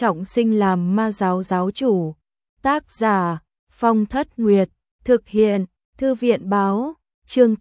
trọng sinh làm ma giáo giáo chủ. Tác giả Phong Thất Nguyệt, thực hiện Thư viện báo, chương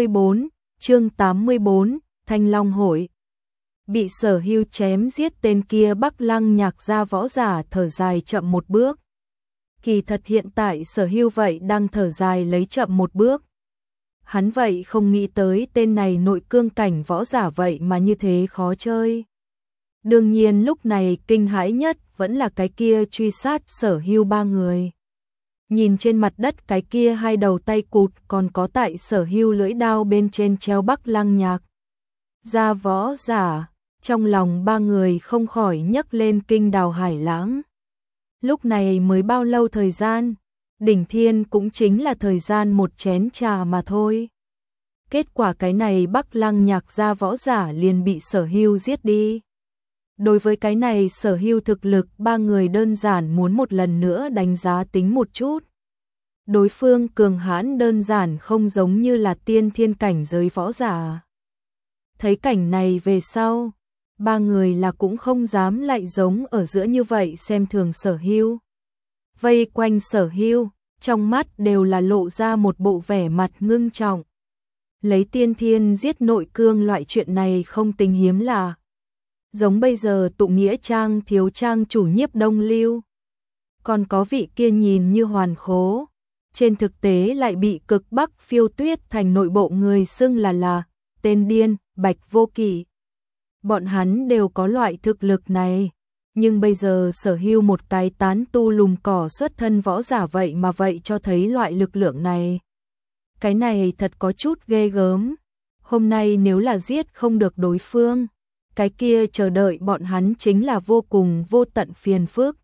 84, Thanh Long Hội. Bị Sở Hưu chém giết tên kia Bắc Lăng Nhạc gia võ giả thở dài chậm một bước. Kỳ thật hiện tại Sở Hưu vậy đang thở dài lấy chậm một bước. Hắn vậy không nghĩ tới tên này nội cương cảnh võ giả vậy mà như thế khó chơi. Đương nhiên lúc này kinh hãi nhất vẫn là cái kia truy sát Sở Hưu ba người. Nhìn trên mặt đất cái kia hai đầu tay cụt, còn có tại Sở Hưu lưỡi đao bên trên treo Bắc Lăng Nhạc gia võ giả, trong lòng ba người không khỏi nhấc lên kinh đào hải lãng. Lúc này mới bao lâu thời gian, đỉnh thiên cũng chính là thời gian một chén trà mà thôi. Kết quả cái này Bắc Lăng Nhạc gia võ giả liền bị Sở Hưu giết đi. Đối với cái này Sở Hưu thực lực ba người đơn giản muốn một lần nữa đánh giá tính một chút. Đối phương cường hãn đơn giản không giống như là tiên thiên cảnh giới võ giả. Thấy cảnh này về sau, ba người là cũng không dám lại giống ở giữa như vậy xem thường Sở Hưu. Vây quanh Sở Hưu, trong mắt đều là lộ ra một bộ vẻ mặt ngưng trọng. Lấy tiên thiên giết nội cương loại chuyện này không tính hiếm lạ. Giống bây giờ Tụng Nghĩa Trang thiếu trang chủ Nhiếp Đông Lưu. Còn có vị kia nhìn như hoàn khố, trên thực tế lại bị Cực Bắc Phiêu Tuyết thành nội bộ người xưng là tên điên, Bạch Vô Kỵ. Bọn hắn đều có loại thực lực này, nhưng bây giờ Sở Hưu một cái tán tu lùm cỏ xuất thân võ giả vậy mà vậy cho thấy loại lực lượng này. Cái này thật có chút ghê gớm. Hôm nay nếu là giết không được đối phương, cái kia chờ đợi bọn hắn chính là vô cùng vô tận phiền phức.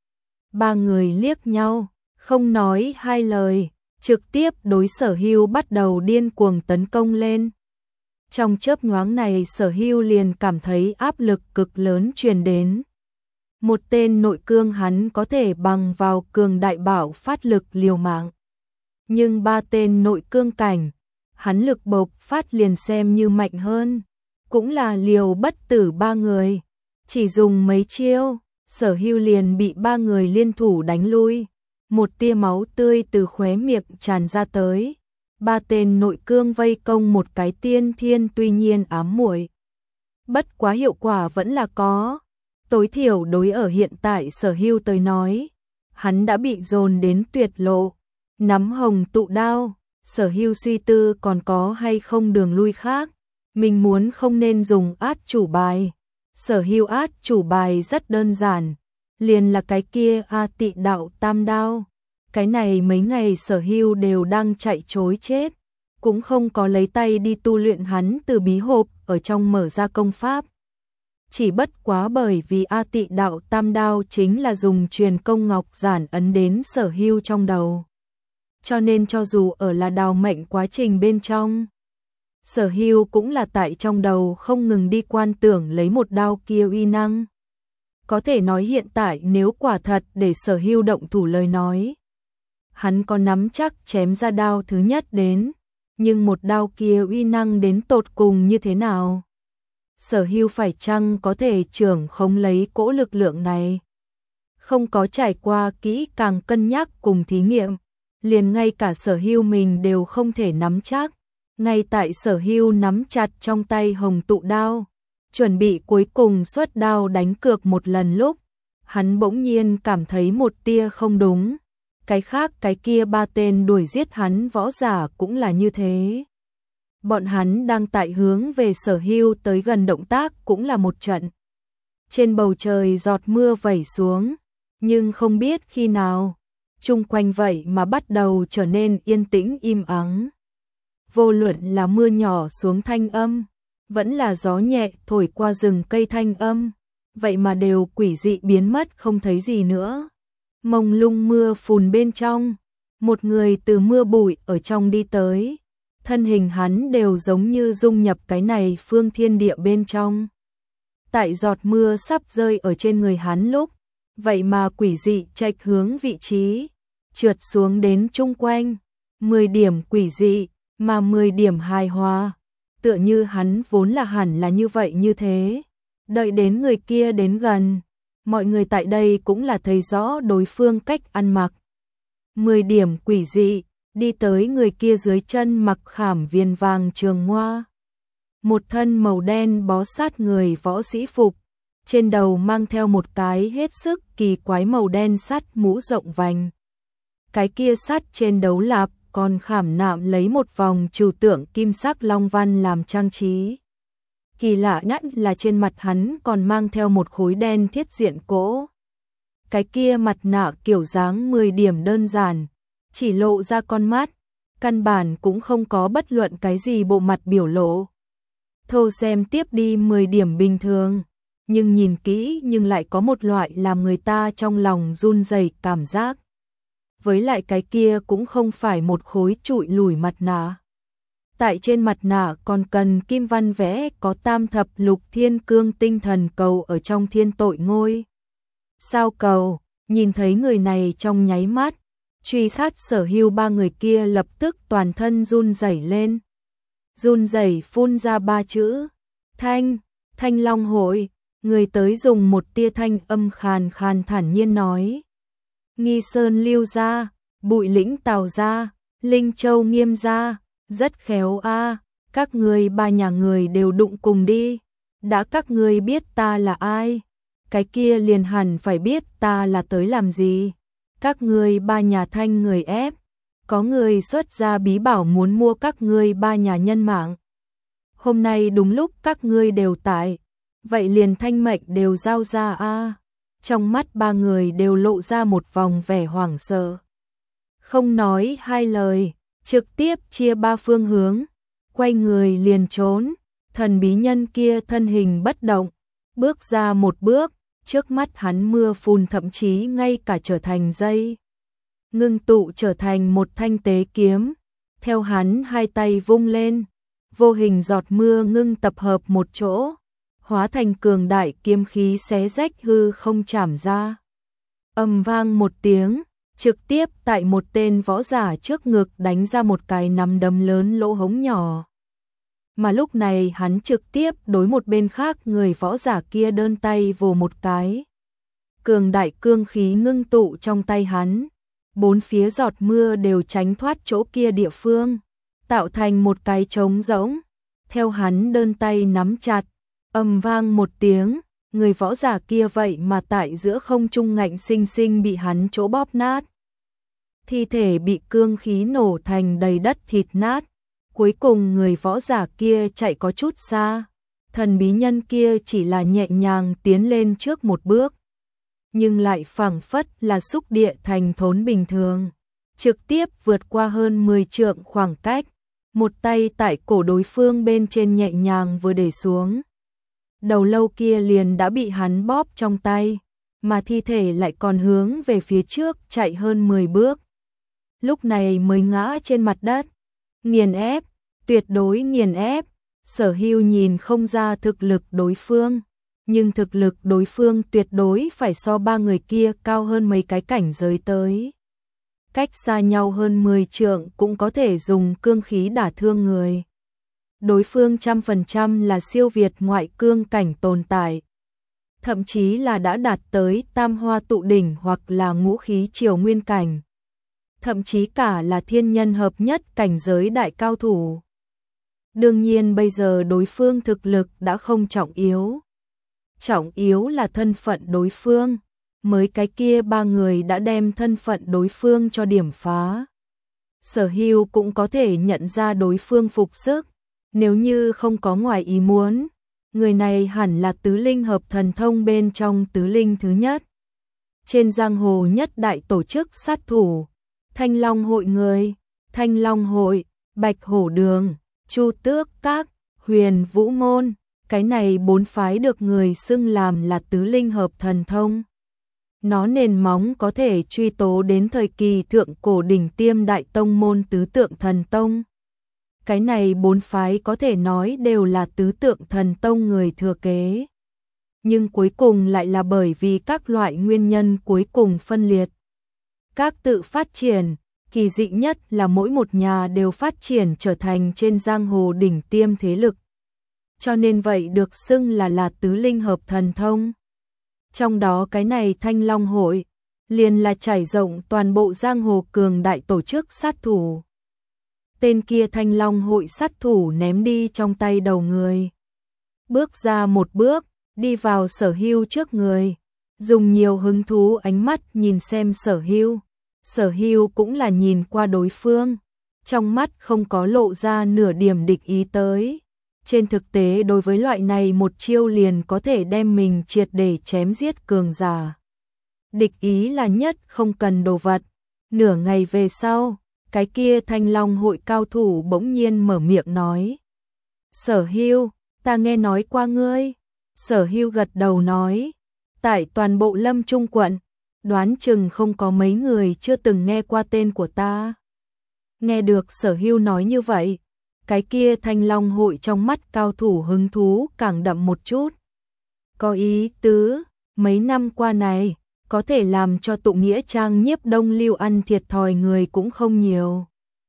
Ba người liếc nhau, không nói hai lời, trực tiếp đối Sở Hưu bắt đầu điên cuồng tấn công lên. Trong chớp nhoáng này Sở Hưu liền cảm thấy áp lực cực lớn truyền đến. Một tên nội cương hắn có thể bằng vào cường đại bảo phát lực liều mạng. Nhưng ba tên nội cương cảnh, hắn lực bộc phát liền xem như mạnh hơn. Cũng là liều bất tử ba người. Chỉ dùng mấy chiêu, Sở Hưu liền bị ba người liên thủ đánh lui. Một tia máu tươi từ khóe miệng tràn ra tới. Ba tên nội cương vây công một cái tiên thiên tuy nhiên ám muội. Bất quá hiệu quả vẫn là có. Tối thiểu đối ở hiện tại Sở Hưu tới nói. Hắn đã bị dồn đến tuyệt lộ. Nắm hồng tụ đao, Sở Hưu suy tư còn có hay không đường lui khác. Mình muốn không nên dùng át chủ bài. Sở Hưu át chủ bài rất đơn giản. Liền là cái kia A Tị Đạo Tam Đao. Cái này mấy ngày Sở Hưu đều đang chạy trối chết. Cũng không có lấy tay đi tu luyện, hắn từ bí hộp ở trong mở ra công pháp. Chỉ bất quá bởi vì A Tị Đạo Tam Đao chính là dùng truyền công ngọc giản ấn đến Sở Hưu trong đầu. Cho nên cho dù ở là đào mệnh quá trình bên trong, Sở Hưu cũng là tại trong đầu không ngừng đi quan tưởng lấy một đao kia uy năng. Có thể nói hiện tại nếu quả thật để Sở Hưu động thủ lời nói, hắn có nắm chắc chém ra đao thứ nhất đến, nhưng một đao kia uy năng đến tột cùng như thế nào? Sở Hưu phải chăng có thể trưởng khống lấy cỗ lực lượng này? Không có trải qua kỹ càng cân nhắc cùng thí nghiệm, liền ngay cả Sở Hưu mình đều không thể nắm chắc. Ngay tại Sở Hưu nắm chặt trong tay hồng tụ đao, chuẩn bị cuối cùng xuất đao đánh cược một lần lúc, hắn bỗng nhiên cảm thấy một tia không đúng. Cái khác cái kia ba tên đuổi giết hắn võ giả cũng là như thế. Bọn hắn đang tại hướng về Sở Hưu tới gần, động tác cũng là một trận. Trên bầu trời giọt mưa vẩy xuống, nhưng không biết khi nào, chung quanh vậy mà bắt đầu trở nên yên tĩnh im ắng. Vô luận là mưa nhỏ xuống thanh âm, vẫn là gió nhẹ thổi qua rừng cây thanh âm, vậy mà đều quỷ dị biến mất không thấy gì nữa. Mông lung mưa phùn bên trong, một người từ mưa bụi ở trong đi tới, thân hình hắn đều giống như dung nhập cái này phương thiên địa bên trong. Tại giọt mưa sắp rơi ở trên người hắn lúc, vậy mà quỷ dị chệch hướng vị trí, trượt xuống đến chung quanh, 10 điểm quỷ dị, mà 10 điểm hài hòa, tựa như hắn vốn là hẳn là như vậy như thế. Đợi đến người kia đến gần, Mọi người tại đây cũng là thấy rõ đối phương cách ăn mặc. 10 điểm quỷ dị, đi tới người kia dưới chân mặc khảm viền vàng trường hoa. Một thân màu đen bó sát người võ sĩ phục, trên đầu mang theo một cái hết sức kỳ quái màu đen sắt mũ rộng vành. Cái kia sắt trên đấu lạp còn khảm nạm lấy một vòng trừu tượng kim sắc long văn làm trang trí. Kỳ lạ nhất là trên mặt hắn còn mang theo một khối đen thiết diện cỗ. Cái kia mặt nạ kiểu dáng 10 điểm đơn giản, chỉ lộ ra con mắt, căn bản cũng không có bất luận cái gì bộ mặt biểu lộ. Thô xem tiếp đi 10 điểm bình thường, nhưng nhìn kỹ nhưng lại có một loại làm người ta trong lòng run rẩy cảm giác. Với lại cái kia cũng không phải một khối trụi lủi mặt nạ. Tại trên mặt nạ còn cần kim văn vẽ có tam thập lục thiên cương tinh thần cầu ở trong thiên tội ngôi. Sao cầu, nhìn thấy người này trong nháy mắt, truy sát Sở Hưu ba người kia lập tức toàn thân run rẩy lên. Run rẩy phun ra 3 chữ, Thanh Long hội, người tới dùng một tia thanh âm khàn khàn thản nhiên nói. Nghi Sơn Lưu gia, Bụi Lĩnh Tào gia, Linh Châu Nghiêm gia, rất khéo a, các ngươi ba nhà người đều đụng cùng đi. Đã các ngươi biết ta là ai, cái kia liền hẳn phải biết ta là tới làm gì. Các ngươi ba nhà Thanh người ép, có người xuất ra bí bảo muốn mua các ngươi ba nhà nhân mạng. Hôm nay đúng lúc các ngươi đều tại, vậy liền thanh mệnh đều giao ra a. Trong mắt ba người đều lộ ra một vòng vẻ hoảng sợ. Không nói hai lời, trực tiếp chia 3 phương hướng, quay người liền trốn. Thần bí nhân kia thân hình bất động, bước ra một bước, trước mắt hắn mưa phùn thậm chí ngay cả trở thành dây. Ngưng tụ trở thành một thanh tế kiếm, theo hắn hai tay vung lên, vô hình giọt mưa ngưng tập hợp một chỗ, hóa thành cường đại kiếm khí xé rách hư không chảm ra. Ầm vang một tiếng, trực tiếp tại một tên võ giả trước ngực đánh ra một cái nắm đấm lớn lỗ hổng nhỏ. Mà lúc này hắn trực tiếp đối một bên khác người võ giả kia đơn tay vồ một cái. Cường đại cương khí ngưng tụ trong tay hắn, 4 phía giọt mưa đều tránh thoát chỗ kia địa phương, tạo thành một cái trống rỗng. Theo hắn đơn tay nắm chặt, ầm vang một tiếng, người võ giả kia vậy mà tại giữa không trung ngạnh sinh sinh bị hắn chỗ bóp nát. Thi thể bị cương khí nổ thành đầy đất thịt nát. Cuối cùng người võ giả kia chạy có chút xa, thần bí nhân kia chỉ là nhẹ nhàng tiến lên trước một bước, nhưng lại phảng phất là xúc địa thành thốn bình thường, trực tiếp vượt qua hơn 10 trượng khoảng cách, một tay tại cổ đối phương bên trên nhẹ nhàng vừa để xuống. Đầu lâu kia liền đã bị hắn bóp trong tay, mà thi thể lại còn hướng về phía trước chạy hơn 10 bước. Lúc này mới ngã trên mặt đất. Nghiền ép, tuyệt đối nghiền ép. Sở Hưu nhìn không ra thực lực đối phương, nhưng thực lực đối phương tuyệt đối phải so 3 người kia cao hơn mấy cái cảnh giới tới. Cách xa nhau hơn 10 trượng cũng có thể dùng cương khí đả thương người. Đối phương 100% là siêu việt ngoại cương cảnh tồn tại, thậm chí là đã đạt tới tam hoa tụ đỉnh hoặc là ngũ khí triều nguyên cảnh, thậm chí cả là thiên nhân hợp nhất cảnh giới đại cao thủ. Đương nhiên bây giờ đối phương thực lực đã không trọng yếu. Trọng yếu là thân phận đối phương, mới cái kia 3 người đã đem thân phận đối phương cho điểm phá. Sở Hưu cũng có thể nhận ra đối phương phục sức, nếu như không có ngoài ý muốn, người này hẳn là tứ linh hợp thần thông bên trong tứ linh thứ nhất. Trên giang hồ nhất đại tổ chức sát thủ, Thanh Long hội người, Thanh Long hội, Bạch Hổ đường, Chu Tước các, Huyền Vũ môn, cái này 4 phái được người xưng làm là tứ linh hợp thần thông. Nó nền móng có thể truy tố đến thời kỳ thượng cổ đỉnh tiêm đại tông môn tứ tượng thần tông. Cái này 4 phái có thể nói đều là tứ tượng thần tông người thừa kế. Nhưng cuối cùng lại là bởi vì các loại nguyên nhân cuối cùng phân liệt. Các tự phát triển, kỳ dị nhất là mỗi một nhà đều phát triển trở thành trên giang hồ đỉnh tiêm thế lực. Cho nên vậy được xưng là tứ linh hợp thần thông. Trong đó cái này Thanh Long hội, liền là trải rộng toàn bộ giang hồ cường đại tổ chức sát thủ. Tên kia Thanh Long hội sát thủ ném đi trong tay đầu người. Bước ra một bước, đi vào Sở Hưu trước người, dùng nhiều hứng thú ánh mắt nhìn xem Sở Hưu. Sở Hưu cũng là nhìn qua đối phương, trong mắt không có lộ ra nửa điểm địch ý tới. Trên thực tế đối với loại này một chiêu liền có thể đem mình triệt để chém giết cường giả. Địch ý là nhất không cần đồ vật. Nửa ngày về sau, cái kia Thanh Long hội cao thủ bỗng nhiên mở miệng nói. Sở Hưu, ta nghe nói qua ngươi. Sở Hưu gật đầu nói. Tại toàn bộ Lâm Trung quận, đoán chừng không có mấy người chưa từng nghe qua tên của ta. Nghe được Sở Hưu nói như vậy, cái kia Thanh Long hội trong mắt cao thủ hứng thú càng đậm một chút. Có ý tứ, mấy năm qua này, có thể làm cho tụ nghĩa trang Nhiếp Đông Lưu ăn thiệt thòi người cũng không nhiều.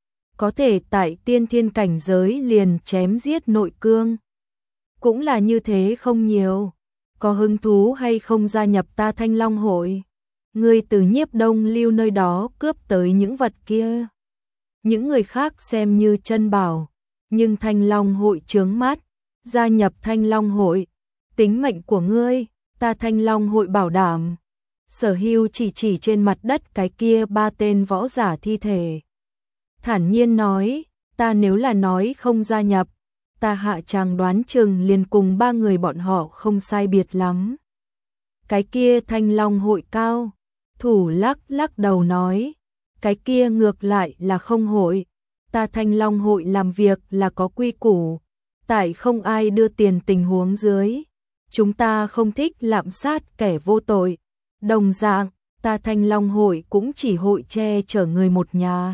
Có thể tại tiên thiên cảnh giới liền chém giết nội cương, cũng là như thế không nhiều. Có hứng thú hay không gia nhập ta Thanh Long hội? Ngươi từ Nhiếp Đông Lưu nơi đó cướp tới những vật kia, những người khác xem như chân bảo, nhưng Thanh Long hội chướng mắt, gia nhập Thanh Long hội, tính mệnh của ngươi, ta Thanh Long hội bảo đảm. Sở Hưu chỉ trên mặt đất cái kia 3 tên võ giả thi thể, thản nhiên nói, ta nếu là nói không gia nhập, ta hạ tràng đoán chừng liền cùng 3 người bọn họ không sai biệt lắm. Cái kia Thanh Long hội cao thủ lắc đầu nói, cái kia ngược lại là không hội, ta Thanh Long hội làm việc là có quy củ, tại không ai đưa tiền tình huống dưới, chúng ta không thích lạm sát kẻ vô tội. Đồng dạng, ta Thanh Long hội cũng chỉ hội che chở người một nhà.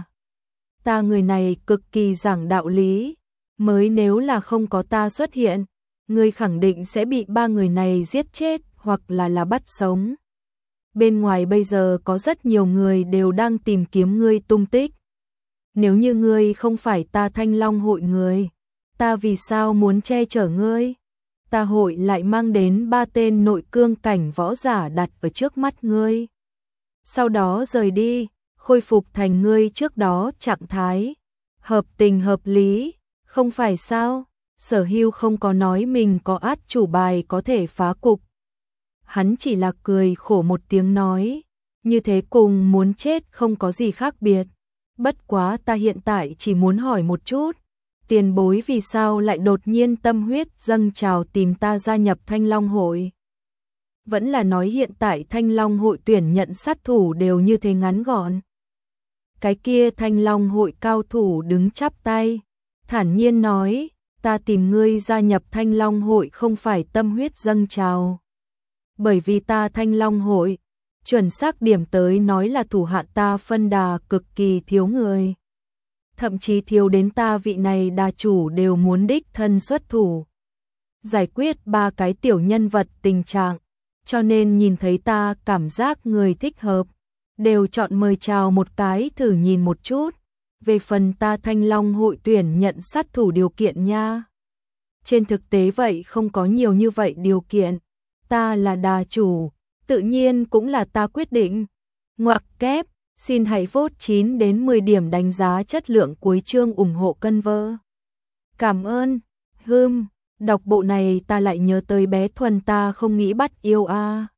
Ta người này cực kỳ giảng đạo lý, mới nếu là không có ta xuất hiện, ngươi khẳng định sẽ bị 3 người này giết chết hoặc là bắt sống. Bên ngoài bây giờ có rất nhiều người đều đang tìm kiếm ngươi tung tích. Nếu như ngươi không phải ta Thanh Long hội người, ta vì sao muốn che chở ngươi? Ta hội lại mang đến 3 tên nội cương cảnh võ giả đặt ở trước mắt ngươi. Sau đó rời đi, khôi phục thành ngươi trước đó trạng thái. Hợp tình hợp lý, không phải sao? Sở Hưu không có nói mình có át chủ bài có thể phá cục. Hắn chỉ là cười khổ một tiếng nói, như thế cùng muốn chết không có gì khác biệt. Bất quá ta hiện tại chỉ muốn hỏi một chút, tiền bối vì sao lại đột nhiên tâm huyết dâng trào tìm ta gia nhập Thanh Long hội? Vẫn là nói hiện tại Thanh Long hội tuyển nhận sát thủ đều như thế ngắn gọn. Cái kia Thanh Long hội cao thủ đứng chắp tay, thản nhiên nói, ta tìm ngươi gia nhập Thanh Long hội không phải tâm huyết dâng trào. Bởi vì ta Thanh Long hội, chuẩn xác điểm tới nói là thủ hạ ta phân đà cực kỳ thiếu người. Thậm chí thiếu đến ta vị này đà chủ đều muốn đích thân xuất thủ. Giải quyết 3 cái tiểu nhân vật tình trạng, cho nên nhìn thấy ta cảm giác người thích hợp, đều chọn mời chào một cái thử nhìn một chút. Về phần ta Thanh Long hội tuyển nhận sát thủ điều kiện nha. Trên thực tế vậy không có nhiều như vậy điều kiện. Ta là đà chủ, tự nhiên cũng là ta quyết định. Ngoặc kép, xin hãy vote 9 đến 10 điểm đánh giá chất lượng cuối chương ủng hộ cân vơ. Cảm ơn. Đọc bộ này ta lại nhớ tới bé Thuần ta không nghĩ bắt yêu a.